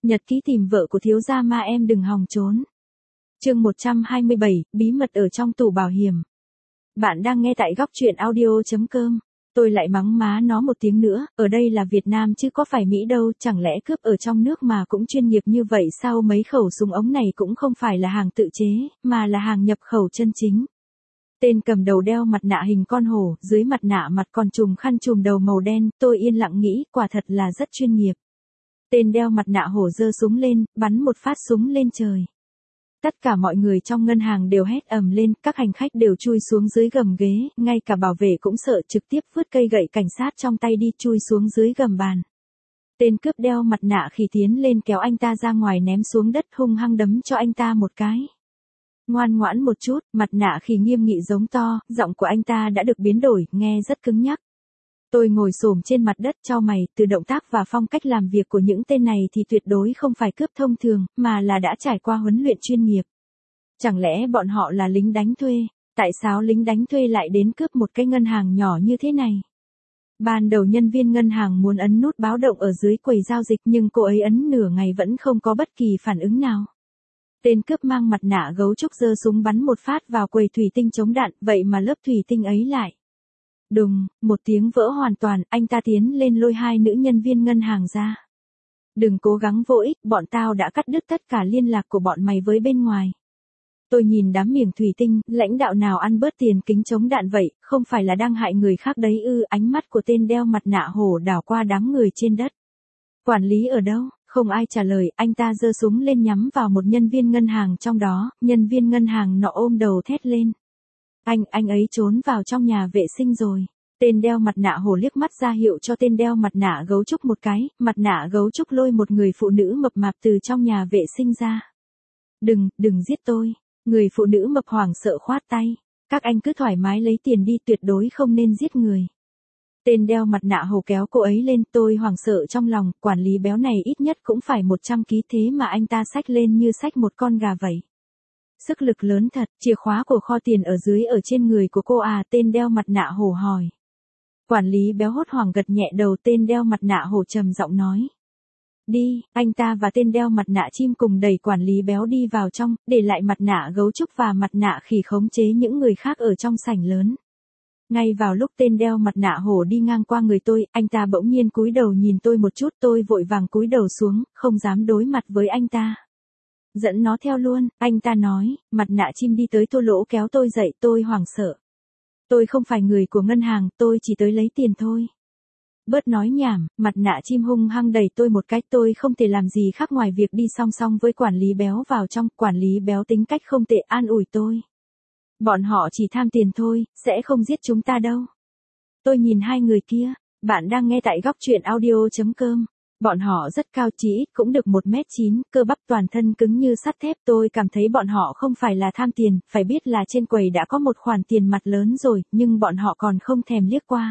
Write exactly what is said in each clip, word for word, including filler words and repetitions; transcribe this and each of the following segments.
Nhật ký tìm vợ của thiếu gia ma em đừng hòng trốn. Chương một trăm hai mươi bảy, bí mật ở trong tủ bảo hiểm. Bạn đang nghe tại góc truyện audio chấm com. Tôi lại mắng má nó một tiếng nữa, ở đây là Việt Nam chứ có phải Mỹ đâu, chẳng lẽ cướp ở trong nước mà cũng chuyên nghiệp như vậy sao? Mấy khẩu súng ống này cũng không phải là hàng tự chế, mà là hàng nhập khẩu chân chính. Tên cầm đầu đeo mặt nạ hình con hổ, dưới mặt nạ mặt còn trùm khăn trùm đầu màu đen, tôi yên lặng nghĩ, quả thật là rất chuyên nghiệp. Tên đeo mặt nạ hổ giơ súng lên, bắn một phát súng lên trời. Tất cả mọi người trong ngân hàng đều hét ầm lên, các hành khách đều chui xuống dưới gầm ghế, ngay cả bảo vệ cũng sợ, trực tiếp vứt cây gậy cảnh sát trong tay đi chui xuống dưới gầm bàn. Tên cướp đeo mặt nạ khi tiến lên kéo anh ta ra ngoài ném xuống đất, hung hăng đấm cho anh ta một cái. Ngoan ngoãn một chút, mặt nạ khi nghiêm nghị giống to, giọng của anh ta đã được biến đổi, nghe rất cứng nhắc. Tôi ngồi xổm trên mặt đất chau mày, từ động tác và phong cách làm việc của những tên này thì tuyệt đối không phải cướp thông thường, mà là đã trải qua huấn luyện chuyên nghiệp. Chẳng lẽ bọn họ là lính đánh thuê? Tại sao lính đánh thuê lại đến cướp một cái ngân hàng nhỏ như thế này? Ban đầu nhân viên ngân hàng muốn ấn nút báo động ở dưới quầy giao dịch nhưng cô ấy ấn nửa ngày vẫn không có bất kỳ phản ứng nào. Tên cướp mang mặt nạ gấu trúc giơ súng bắn một phát vào quầy thủy tinh chống đạn, vậy mà lớp thủy tinh ấy lại. Đùng, một tiếng vỡ hoàn toàn, anh ta tiến lên lôi hai nữ nhân viên ngân hàng ra. Đừng cố gắng vô ích, bọn tao đã cắt đứt tất cả liên lạc của bọn mày với bên ngoài. Tôi nhìn đám miệng thủy tinh, lãnh đạo nào ăn bớt tiền kính chống đạn vậy, không phải là đang hại người khác đấy ư? Ánh mắt của tên đeo mặt nạ hổ đảo qua đám người trên đất. Quản lý ở đâu? Không ai trả lời, anh ta giơ súng lên nhắm vào một nhân viên ngân hàng trong đó, nhân viên ngân hàng nọ ôm đầu thét lên. Anh, anh ấy trốn vào trong nhà vệ sinh rồi. Tên đeo mặt nạ hổ liếc mắt ra hiệu cho tên đeo mặt nạ gấu trúc một cái, mặt nạ gấu trúc lôi một người phụ nữ mập mạp từ trong nhà vệ sinh ra. Đừng, đừng giết tôi. Người phụ nữ mập hoảng sợ khoát tay. Các anh cứ thoải mái lấy tiền đi, tuyệt đối không nên giết người. Tên đeo mặt nạ hổ kéo cô ấy lên, tôi hoảng sợ trong lòng, quản lý béo này ít nhất cũng phải một trăm ki lô gam thế mà anh ta xách lên như xách một con gà vậy. Sức lực lớn thật, chìa khóa của kho tiền ở dưới ở trên người của cô à? Tên đeo mặt nạ hổ hỏi. Quản lý béo hốt hoảng gật nhẹ đầu, tên đeo mặt nạ hổ trầm giọng nói. Đi, anh ta và tên đeo mặt nạ chim cùng đẩy quản lý béo đi vào trong, để lại mặt nạ gấu trúc và mặt nạ khỉ khống chế những người khác ở trong sảnh lớn. Ngay vào lúc tên đeo mặt nạ hổ đi ngang qua người tôi, anh ta bỗng nhiên cúi đầu nhìn tôi một chút, tôi vội vàng cúi đầu xuống, không dám đối mặt với anh ta. Dẫn nó theo luôn, anh ta nói, mặt nạ chim đi tới thô lỗ kéo tôi dậy, tôi hoảng sợ. Tôi không phải người của ngân hàng, tôi chỉ tới lấy tiền thôi. Bớt nói nhảm, mặt nạ chim hung hăng đẩy tôi một cái, tôi không thể làm gì khác ngoài việc đi song song với quản lý béo vào trong, quản lý béo tính cách không tệ an ủi tôi. Bọn họ chỉ tham tiền thôi, sẽ không giết chúng ta đâu. Tôi nhìn hai người kia, bạn đang nghe tại góc truyện audio chấm com. Bọn họ rất cao, chí ít cũng được một mét chín, cơ bắp toàn thân cứng như sắt thép. Tôi cảm thấy bọn họ không phải là tham tiền, phải biết là trên quầy đã có một khoản tiền mặt lớn rồi, nhưng bọn họ còn không thèm liếc qua.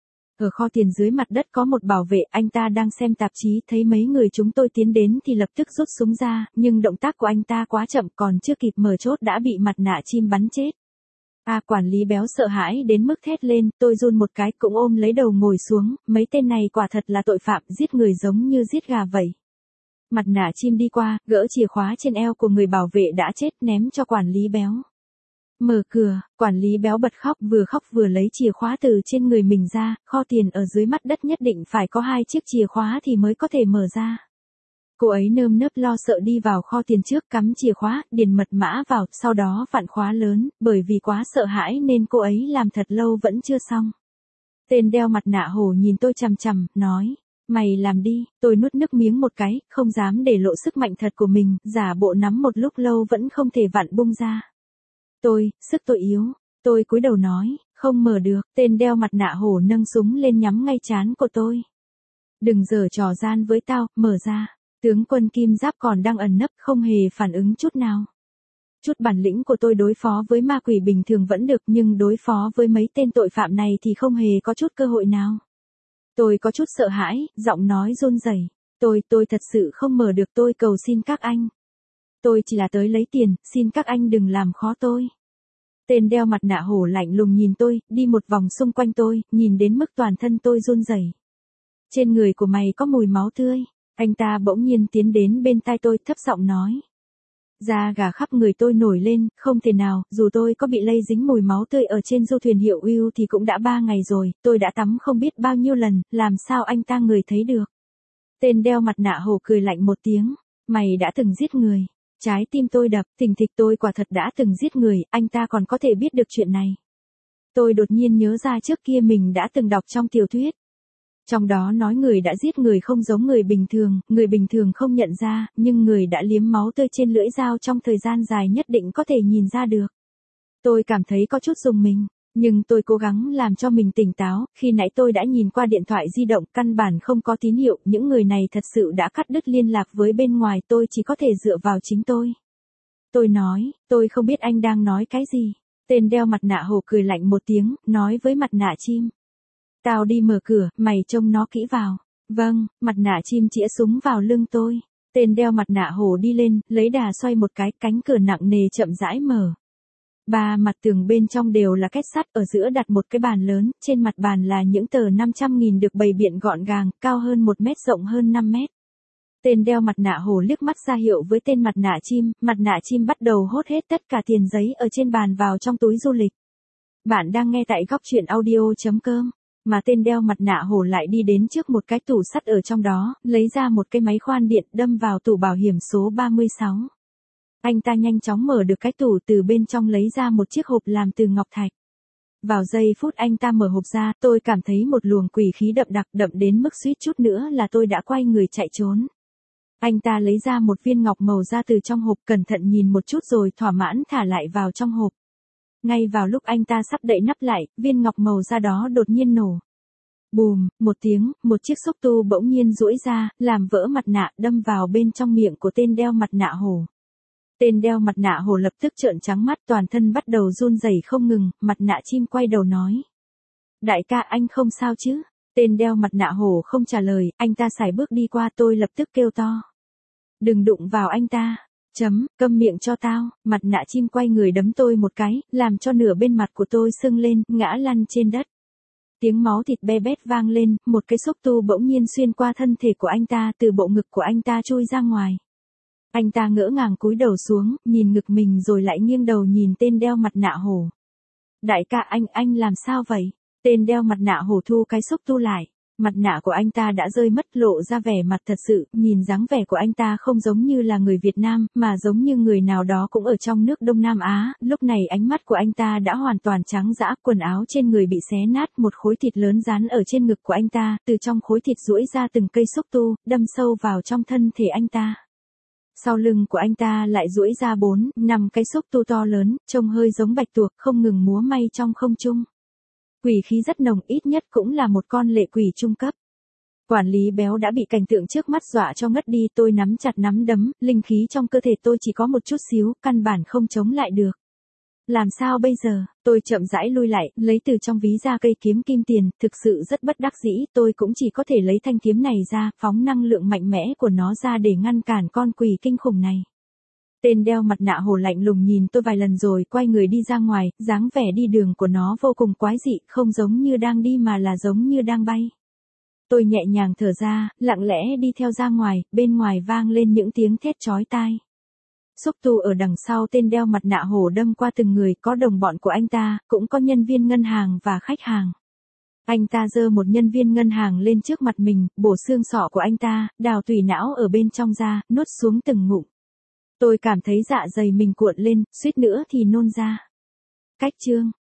Ở kho tiền dưới mặt đất có một bảo vệ, anh ta đang xem tạp chí, thấy mấy người chúng tôi tiến đến thì lập tức rút súng ra, nhưng động tác của anh ta quá chậm, còn chưa kịp mở chốt đã bị mặt nạ chim bắn chết. À, quản lý béo sợ hãi đến mức thét lên, tôi run một cái cũng ôm lấy đầu ngồi xuống, mấy tên này quả thật là tội phạm, giết người giống như giết gà vậy. Mặt nạ chim đi qua, gỡ chìa khóa trên eo của người bảo vệ đã chết ném cho quản lý béo. Mở cửa, quản lý béo bật khóc, vừa khóc vừa lấy chìa khóa từ trên người mình ra, kho tiền ở dưới mặt đất nhất định phải có hai chiếc chìa khóa thì mới có thể mở ra. Cô ấy nơm nớp lo sợ đi vào kho tiền trước, cắm chìa khóa, điền mật mã vào, sau đó vặn khóa lớn, bởi vì quá sợ hãi nên cô ấy làm thật lâu vẫn chưa xong. Tên đeo mặt nạ hổ nhìn tôi chằm chằm, nói, mày làm đi. Tôi nuốt nước miếng một cái, không dám để lộ sức mạnh thật của mình, giả bộ nắm một lúc lâu vẫn không thể vặn bung ra. Tôi, sức tôi yếu. Tôi cúi đầu nói, không mở được. Tên đeo mặt nạ hổ nâng súng lên nhắm ngay trán của tôi. Đừng giở trò gian với tao, mở ra. Tướng quân kim giáp còn đang ẩn nấp, không hề phản ứng chút nào. Chút bản lĩnh của tôi đối phó với ma quỷ bình thường vẫn được, nhưng đối phó với mấy tên tội phạm này thì không hề có chút cơ hội nào. Tôi có chút sợ hãi, giọng nói run rẩy. Tôi, tôi thật sự không mở được, tôi cầu xin các anh. Tôi chỉ là tới lấy tiền, xin các anh đừng làm khó tôi. Tên đeo mặt nạ hổ lạnh lùng nhìn tôi, đi một vòng xung quanh tôi, nhìn đến mức toàn thân tôi run rẩy. Trên người của mày có mùi máu tươi. Anh ta bỗng nhiên tiến đến bên tai tôi thấp giọng nói. Da gà khắp người tôi nổi lên, không thể nào, dù tôi có bị lây dính mùi máu tươi ở trên du thuyền hiệu Will thì cũng đã ba ngày rồi, tôi đã tắm không biết bao nhiêu lần, làm sao anh ta người thấy được. Tên đeo mặt nạ hổ cười lạnh một tiếng, mày đã từng giết người. Trái tim tôi đập, thình thịch, tôi quả thật đã từng giết người, anh ta còn có thể biết được chuyện này. Tôi đột nhiên nhớ ra trước kia mình đã từng đọc trong tiểu thuyết. Trong đó nói người đã giết người không giống người bình thường, người bình thường không nhận ra, nhưng người đã liếm máu tươi trên lưỡi dao trong thời gian dài nhất định có thể nhìn ra được. Tôi cảm thấy có chút rùng mình, nhưng tôi cố gắng làm cho mình tỉnh táo, khi nãy tôi đã nhìn qua điện thoại di động, căn bản không có tín hiệu, những người này thật sự đã cắt đứt liên lạc với bên ngoài, tôi chỉ có thể dựa vào chính tôi. Tôi nói, tôi không biết anh đang nói cái gì. Tên đeo mặt nạ hổ cười lạnh một tiếng, nói với mặt nạ chim. Tao đi mở cửa, mày trông nó kỹ vào. Vâng, mặt nạ chim chĩa súng vào lưng tôi. Tên đeo mặt nạ hổ đi lên, lấy đà xoay một cái, cánh cửa nặng nề chậm rãi mở. Ba mặt tường bên trong đều là két sắt, ở giữa đặt một cái bàn lớn, trên mặt bàn là những tờ năm trăm nghìn được bày biện gọn gàng, cao hơn một mét, rộng hơn năm mét. Tên đeo mặt nạ hổ liếc mắt ra hiệu với tên mặt nạ chim, mặt nạ chim bắt đầu hốt hết tất cả tiền giấy ở trên bàn vào trong túi du lịch. Bạn đang nghe tại góc truyện audio chấm com. Mà tên đeo mặt nạ hổ lại đi đến trước một cái tủ sắt ở trong đó, lấy ra một cái máy khoan điện đâm vào tủ bảo hiểm số ba mươi sáu. Anh ta nhanh chóng mở được cái tủ, từ bên trong lấy ra một chiếc hộp làm từ ngọc thạch. Vào giây phút anh ta mở hộp ra, tôi cảm thấy một luồng quỷ khí đậm đặc, đậm đến mức suýt chút nữa là tôi đã quay người chạy trốn. Anh ta lấy ra một viên ngọc màu ra từ trong hộp, cẩn thận nhìn một chút rồi thỏa mãn thả lại vào trong hộp. Ngay vào lúc anh ta sắp đậy nắp lại, viên ngọc màu da đó đột nhiên nổ. Bùm, một tiếng, một chiếc xúc tu bỗng nhiên duỗi ra, làm vỡ mặt nạ, đâm vào bên trong miệng của tên đeo mặt nạ hổ. Tên đeo mặt nạ hổ lập tức trợn trắng mắt, toàn thân bắt đầu run rẩy không ngừng, mặt nạ chim quay đầu nói. Đại ca, anh không sao chứ? Tên đeo mặt nạ hổ không trả lời, anh ta sải bước đi qua, tôi lập tức kêu to. Đừng đụng vào anh ta. Chấm, câm miệng cho tao. Mặt nạ chim quay người đấm tôi một cái, làm cho nửa bên mặt của tôi sưng lên, ngã lăn trên đất. Tiếng máu thịt be bét vang lên, một cái xúc tu bỗng nhiên xuyên qua thân thể của anh ta, từ bộ ngực của anh ta chui ra ngoài. Anh ta ngỡ ngàng cúi đầu xuống, nhìn ngực mình rồi lại nghiêng đầu nhìn tên đeo mặt nạ hổ. Đại ca, anh, anh làm sao vậy? Tên đeo mặt nạ hổ thu cái xúc tu lại. Mặt nạ của anh ta đã rơi mất, lộ ra vẻ mặt thật sự, nhìn dáng vẻ của anh ta không giống như là người Việt Nam, mà giống như người nào đó cũng ở trong nước Đông Nam Á. Lúc này ánh mắt của anh ta đã hoàn toàn trắng dã, quần áo trên người bị xé nát, một khối thịt lớn dán ở trên ngực của anh ta, từ trong khối thịt duỗi ra từng cây xúc tu, đâm sâu vào trong thân thể anh ta. Sau lưng của anh ta lại duỗi ra bốn, năm cái xúc tu to lớn, trông hơi giống bạch tuộc, không ngừng múa may trong không trung. Quỷ khí rất nồng, ít nhất cũng là một con lệ quỷ trung cấp. Quản lý béo đã bị cảnh tượng trước mắt dọa cho ngất đi, tôi nắm chặt nắm đấm, linh khí trong cơ thể tôi chỉ có một chút xíu, căn bản không chống lại được. Làm sao bây giờ? Tôi chậm rãi lui lại, lấy từ trong ví ra cây kiếm kim tiền, thực sự rất bất đắc dĩ, tôi cũng chỉ có thể lấy thanh kiếm này ra, phóng năng lượng mạnh mẽ của nó ra để ngăn cản con quỷ kinh khủng này. Tên đeo mặt nạ hổ lạnh lùng nhìn tôi vài lần rồi quay người đi ra ngoài, dáng vẻ đi đường của nó vô cùng quái dị, không giống như đang đi mà là giống như đang bay. Tôi nhẹ nhàng thở ra, lặng lẽ đi theo ra ngoài, bên ngoài vang lên những tiếng thét chói tai. Xúc tu ở đằng sau tên đeo mặt nạ hổ đâm qua từng người, có đồng bọn của anh ta, cũng có nhân viên ngân hàng và khách hàng. Anh ta giơ một nhân viên ngân hàng lên trước mặt mình, bổ xương sọ của anh ta, đào tủy não ở bên trong ra, nuốt xuống từng ngụm. Tôi cảm thấy dạ dày mình cuộn lên, suýt nữa thì nôn ra. Cách chương